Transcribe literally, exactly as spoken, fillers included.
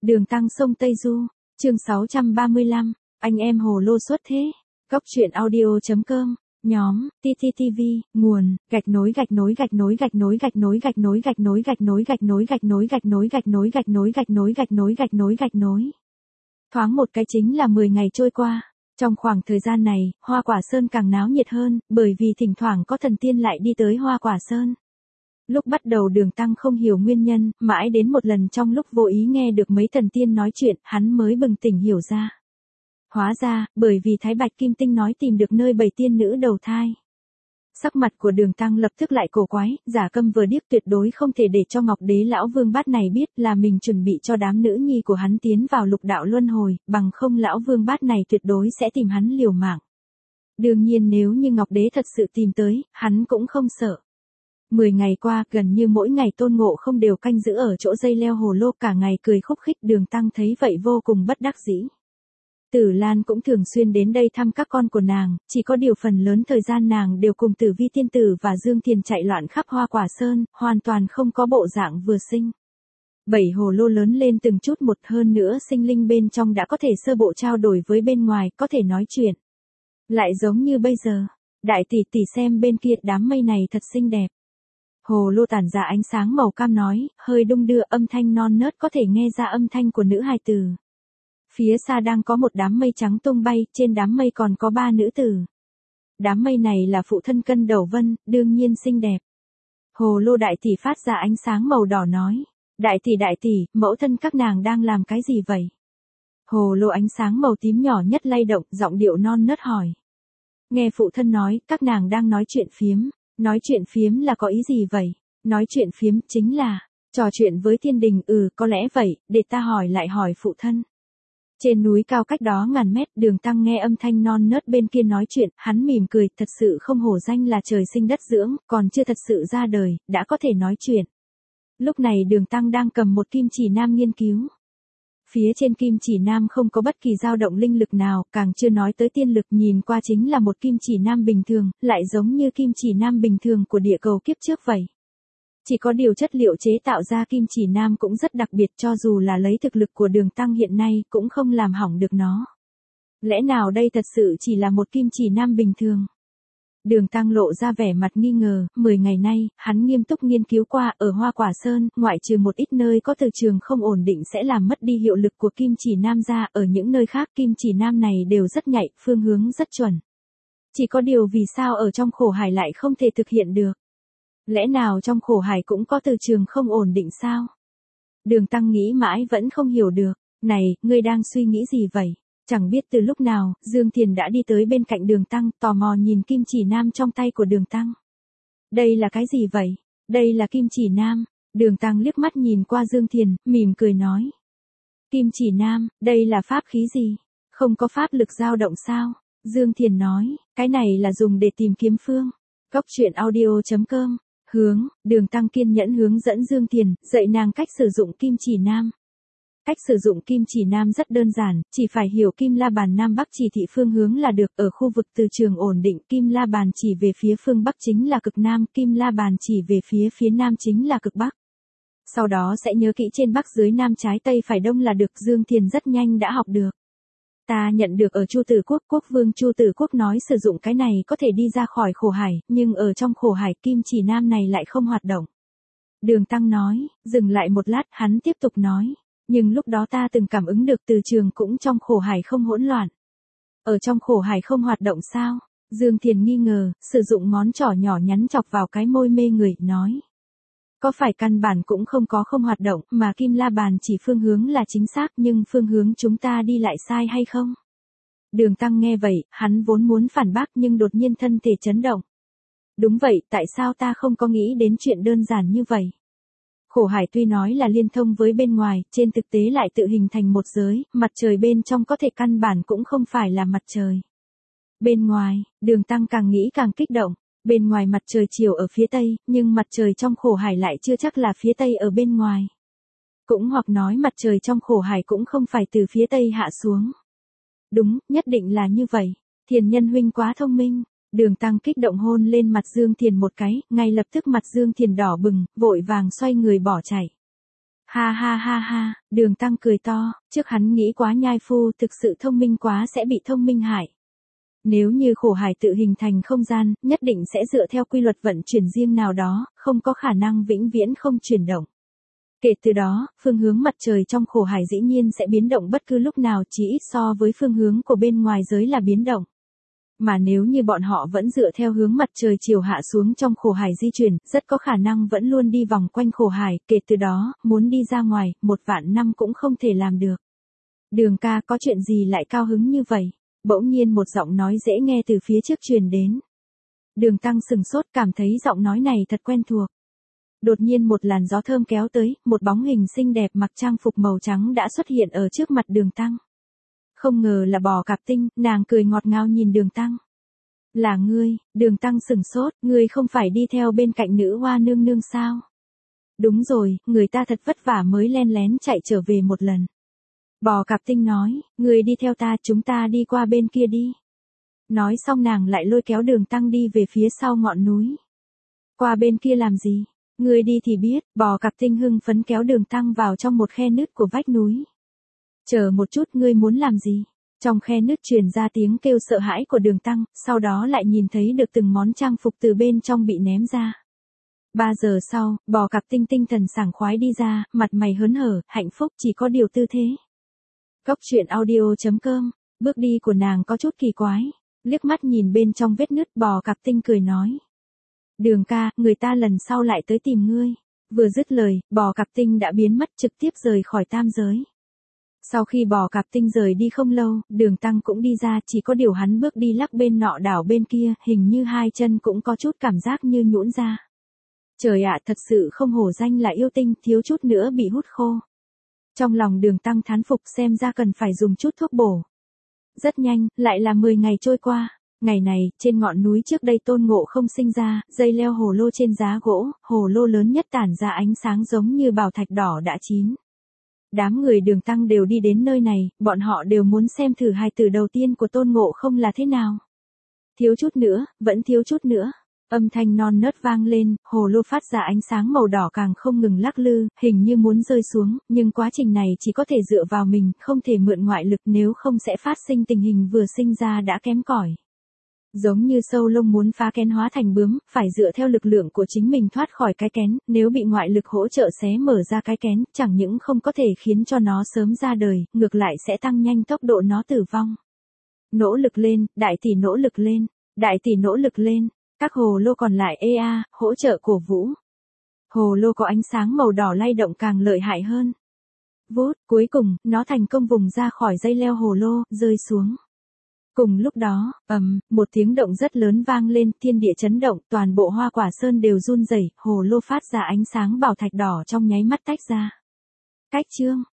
Đường Tăng sông Tây Du, chương sáu trăm ba mươi lăm, anh em hồ lô xuất thế. Góc truyện audio.com, nhóm, tê tê tê vê, nguồn, gạch nối gạch nối gạch nối gạch nối gạch nối gạch nối gạch nối gạch nối gạch nối gạch nối gạch nối gạch nối gạch nối gạch nối gạch nối gạch nối gạch nối. Thoáng một cái chính là mười ngày trôi qua. Trong khoảng thời gian này, Hoa Quả Sơn càng náo nhiệt hơn, bởi vì thỉnh thoảng có thần tiên lại đi tới Hoa Quả Sơn. Lúc bắt đầu Đường Tăng không hiểu nguyên nhân, mãi đến một lần trong lúc vô ý nghe được mấy thần tiên nói chuyện, hắn mới bừng tỉnh hiểu ra. Hóa ra, bởi vì Thái Bạch Kim Tinh nói tìm được nơi bảy tiên nữ đầu thai. Sắc mặt của Đường Tăng lập tức lại cổ quái, giả câm vờ điếc tuyệt đối không thể để cho Ngọc Đế Lão Vương Bát này biết là mình chuẩn bị cho đám nữ nhi của hắn tiến vào lục đạo luân hồi, bằng không Lão Vương Bát này tuyệt đối sẽ tìm hắn liều mạng. Đương nhiên nếu như Ngọc Đế thật sự tìm tới, hắn cũng không sợ. Mười ngày qua, gần như mỗi ngày Tôn Ngộ Không đều canh giữ ở chỗ dây leo hồ lô cả ngày cười khúc khích. Đường Tăng thấy vậy vô cùng bất đắc dĩ. Tử Lan cũng thường xuyên đến đây thăm các con của nàng, chỉ có điều phần lớn thời gian nàng đều cùng Tử Vi Tiên Tử và Dương Thiền chạy loạn khắp Hoa Quả Sơn, hoàn toàn không có bộ dạng vừa sinh. Bảy hồ lô lớn lên từng chút một, hơn nữa sinh linh bên trong đã có thể sơ bộ trao đổi với bên ngoài, có thể nói chuyện. Lại giống như bây giờ, đại tỷ tỷ xem bên kia, đám mây này thật xinh đẹp. Hồ lô tản ra ánh sáng màu cam nói, hơi đung đưa, âm thanh non nớt có thể nghe ra âm thanh của nữ hài tử. Phía xa đang có một đám mây trắng tung bay, trên đám mây còn có ba nữ tử. Đám mây này là phụ thân Cân Đầu Vân, đương nhiên xinh đẹp. Hồ lô đại tỷ phát ra ánh sáng màu đỏ nói, đại tỷ đại tỷ, mẫu thân các nàng đang làm cái gì vậy? Hồ lô ánh sáng màu tím nhỏ nhất lay động, giọng điệu non nớt hỏi. Nghe phụ thân nói, các nàng đang nói chuyện phiếm. Nói chuyện phiếm là có ý gì vậy? Nói chuyện phiếm chính là trò chuyện với thiên đình. Ừ, có lẽ vậy, để ta hỏi lại hỏi phụ thân. Trên núi cao cách đó ngàn mét, Đường Tăng nghe âm thanh non nớt bên kia nói chuyện, hắn mỉm cười, thật sự không hổ danh là trời sinh đất dưỡng, còn chưa thật sự ra đời, đã có thể nói chuyện. Lúc này Đường Tăng đang cầm một kim chỉ nam nghiên cứu. Phía trên kim chỉ nam không có bất kỳ dao động linh lực nào, càng chưa nói tới tiên lực, nhìn qua chính là một kim chỉ nam bình thường, lại giống như kim chỉ nam bình thường của địa cầu kiếp trước vậy. Chỉ có điều chất liệu chế tạo ra kim chỉ nam cũng rất đặc biệt, cho dù là lấy thực lực của Đường Tăng hiện nay cũng không làm hỏng được nó. Lẽ nào đây thật sự chỉ là một kim chỉ nam bình thường? Đường Tăng lộ ra vẻ mặt nghi ngờ, mười ngày nay, hắn nghiêm túc nghiên cứu qua, ở Hoa Quả Sơn, ngoại trừ một ít nơi có từ trường không ổn định sẽ làm mất đi hiệu lực của kim chỉ nam ra, ở những nơi khác kim chỉ nam này đều rất nhạy, phương hướng rất chuẩn. Chỉ có điều vì sao ở trong khổ hải lại không thể thực hiện được? Lẽ nào trong khổ hải cũng có từ trường không ổn định sao? Đường Tăng nghĩ mãi vẫn không hiểu được. Này, ngươi đang suy nghĩ gì vậy? Chẳng biết từ lúc nào, Dương Thiền đã đi tới bên cạnh Đường Tăng, tò mò nhìn kim chỉ nam trong tay của Đường Tăng. Đây là cái gì vậy? Đây là kim chỉ nam. Đường Tăng liếc mắt nhìn qua Dương Thiền, mỉm cười nói. Kim chỉ nam, đây là pháp khí gì? Không có pháp lực dao động sao? Dương Thiền nói, cái này là dùng để tìm kiếm phương. Góc truyện audio.com, hướng, Đường Tăng kiên nhẫn hướng dẫn Dương Thiền, dạy nàng cách sử dụng kim chỉ nam. Cách sử dụng kim chỉ nam rất đơn giản, chỉ phải hiểu kim la bàn Nam Bắc chỉ thị phương hướng là được. Ở khu vực từ trường ổn định, kim la bàn chỉ về phía phương Bắc chính là cực Nam, kim la bàn chỉ về phía phía Nam chính là cực Bắc. Sau đó sẽ nhớ kỹ trên Bắc dưới Nam trái Tây phải Đông là được. Dương Thiền rất nhanh đã học được. Ta nhận được ở Chu Tử Quốc, quốc vương Chu Tử Quốc nói sử dụng cái này có thể đi ra khỏi khổ hải, nhưng ở trong khổ hải kim chỉ nam này lại không hoạt động. Đường Tăng nói, dừng lại một lát, hắn tiếp tục nói. Nhưng lúc đó ta từng cảm ứng được từ trường cũng trong khổ hải không hỗn loạn. Ở trong khổ hải không hoạt động sao? Dương Thiền nghi ngờ, sử dụng ngón trỏ nhỏ nhắn chọc vào cái môi mê người, nói. Có phải căn bản cũng không có không hoạt động, mà kim la bàn chỉ phương hướng là chính xác, nhưng phương hướng chúng ta đi lại sai hay không? Đường Tăng nghe vậy, hắn vốn muốn phản bác nhưng đột nhiên thân thể chấn động. Đúng vậy, tại sao ta không có nghĩ đến chuyện đơn giản như vậy? Khổ hải tuy nói là liên thông với bên ngoài, trên thực tế lại tự hình thành một giới, mặt trời bên trong có thể căn bản cũng không phải là mặt trời. Bên ngoài, Đường Tăng càng nghĩ càng kích động, bên ngoài mặt trời chiều ở phía tây, nhưng mặt trời trong khổ hải lại chưa chắc là phía tây ở bên ngoài. Cũng hoặc nói mặt trời trong khổ hải cũng không phải từ phía tây hạ xuống. Đúng, nhất định là như vậy. Thiền nhân huynh quá thông minh. Đường Tăng kích động hôn lên mặt Dương Thiền một cái, ngay lập tức mặt Dương Thiền đỏ bừng, vội vàng xoay người bỏ chạy. Ha ha ha ha, Đường Tăng cười to, trước hắn nghĩ quá nhai phu thực sự thông minh quá sẽ bị thông minh hại. Nếu như khổ hải tự hình thành không gian, nhất định sẽ dựa theo quy luật vận chuyển riêng nào đó, không có khả năng vĩnh viễn không chuyển động. Kể từ đó, phương hướng mặt trời trong khổ hải dĩ nhiên sẽ biến động bất cứ lúc nào chỉ ít so với phương hướng của bên ngoài giới là biến động. Mà nếu như bọn họ vẫn dựa theo hướng mặt trời chiều hạ xuống trong khổ hải di chuyển, rất có khả năng vẫn luôn đi vòng quanh khổ hải, kể từ đó, muốn đi ra ngoài, một vạn năm cũng không thể làm được. Đường ca có chuyện gì lại cao hứng như vậy? Bỗng nhiên một giọng nói dễ nghe từ phía trước truyền đến. Đường Tăng sừng sốt cảm thấy giọng nói này thật quen thuộc. Đột nhiên một làn gió thơm kéo tới, một bóng hình xinh đẹp mặc trang phục màu trắng đã xuất hiện ở trước mặt Đường Tăng. Không ngờ là Bò Cạp Tinh, nàng cười ngọt ngào nhìn Đường Tăng. Là ngươi, Đường Tăng sừng sốt, ngươi không phải đi theo bên cạnh nữ hoa nương nương sao? Đúng rồi, người ta thật vất vả mới len lén chạy trở về một lần. Bò Cạp Tinh nói, ngươi đi theo ta, chúng ta đi qua bên kia đi. Nói xong nàng lại lôi kéo Đường Tăng đi về phía sau ngọn núi. Qua bên kia làm gì? Ngươi đi thì biết, Bò Cạp Tinh hưng phấn kéo Đường Tăng vào trong một khe nứt của vách núi. Chờ một chút, ngươi muốn làm gì? Trong khe nứt truyền ra tiếng kêu sợ hãi của Đường Tăng, sau đó lại nhìn thấy được từng món trang phục từ bên trong bị ném ra. Ba giờ sau, Bò Cạp Tinh tinh thần sảng khoái đi ra, mặt mày hớn hở, hạnh phúc, chỉ có điều tư thế. Cốc truyện audio chấm com, bước đi của nàng có chút kỳ quái. Liếc mắt nhìn bên trong vết nứt, Bò Cạp Tinh cười nói. Đường ca, người ta lần sau lại tới tìm ngươi. Vừa dứt lời, Bò Cạp Tinh đã biến mất trực tiếp rời khỏi tam giới. Sau khi Bò Cạp Tinh rời đi không lâu, Đường Tăng cũng đi ra, chỉ có điều hắn bước đi lắc bên nọ đảo bên kia, hình như hai chân cũng có chút cảm giác như nhũn ra. Trời ạ, thật sự không hổ danh là yêu tinh, thiếu chút nữa bị hút khô. Trong lòng Đường Tăng thán phục, xem ra cần phải dùng chút thuốc bổ. Rất nhanh, lại là mười ngày trôi qua. Ngày này, trên ngọn núi trước đây Tôn Ngộ Không sinh ra, dây leo hồ lô trên giá gỗ, hồ lô lớn nhất tản ra ánh sáng giống như bảo thạch đỏ đã chín. Đám người Đường Tăng đều đi đến nơi này, bọn họ đều muốn xem thử hài tử đầu tiên của Tôn Ngộ Không là thế nào. Thiếu chút nữa, vẫn thiếu chút nữa. Âm thanh non nớt vang lên, hồ lô phát ra ánh sáng màu đỏ càng không ngừng lắc lư, hình như muốn rơi xuống, nhưng quá trình này chỉ có thể dựa vào mình, không thể mượn ngoại lực, nếu không sẽ phát sinh tình hình vừa sinh ra đã kém cỏi. Giống như sâu lông muốn phá kén hóa thành bướm, phải dựa theo lực lượng của chính mình thoát khỏi cái kén, nếu bị ngoại lực hỗ trợ xé mở ra cái kén, chẳng những không có thể khiến cho nó sớm ra đời, ngược lại sẽ tăng nhanh tốc độ nó tử vong. Nỗ lực lên, đại tỷ nỗ lực lên, đại tỷ nỗ lực lên, các hồ lô còn lại ê a, hỗ trợ cổ vũ. Hồ lô có ánh sáng màu đỏ lay động càng lợi hại hơn. Vút, cuối cùng, nó thành công vùng ra khỏi dây leo hồ lô, rơi xuống. Cùng lúc đó, ầm, um, một tiếng động rất lớn vang lên, thiên địa chấn động, toàn bộ Hoa Quả Sơn đều run rẩy, hồ lô phát ra ánh sáng bảo thạch đỏ trong nháy mắt tách ra. Cách chương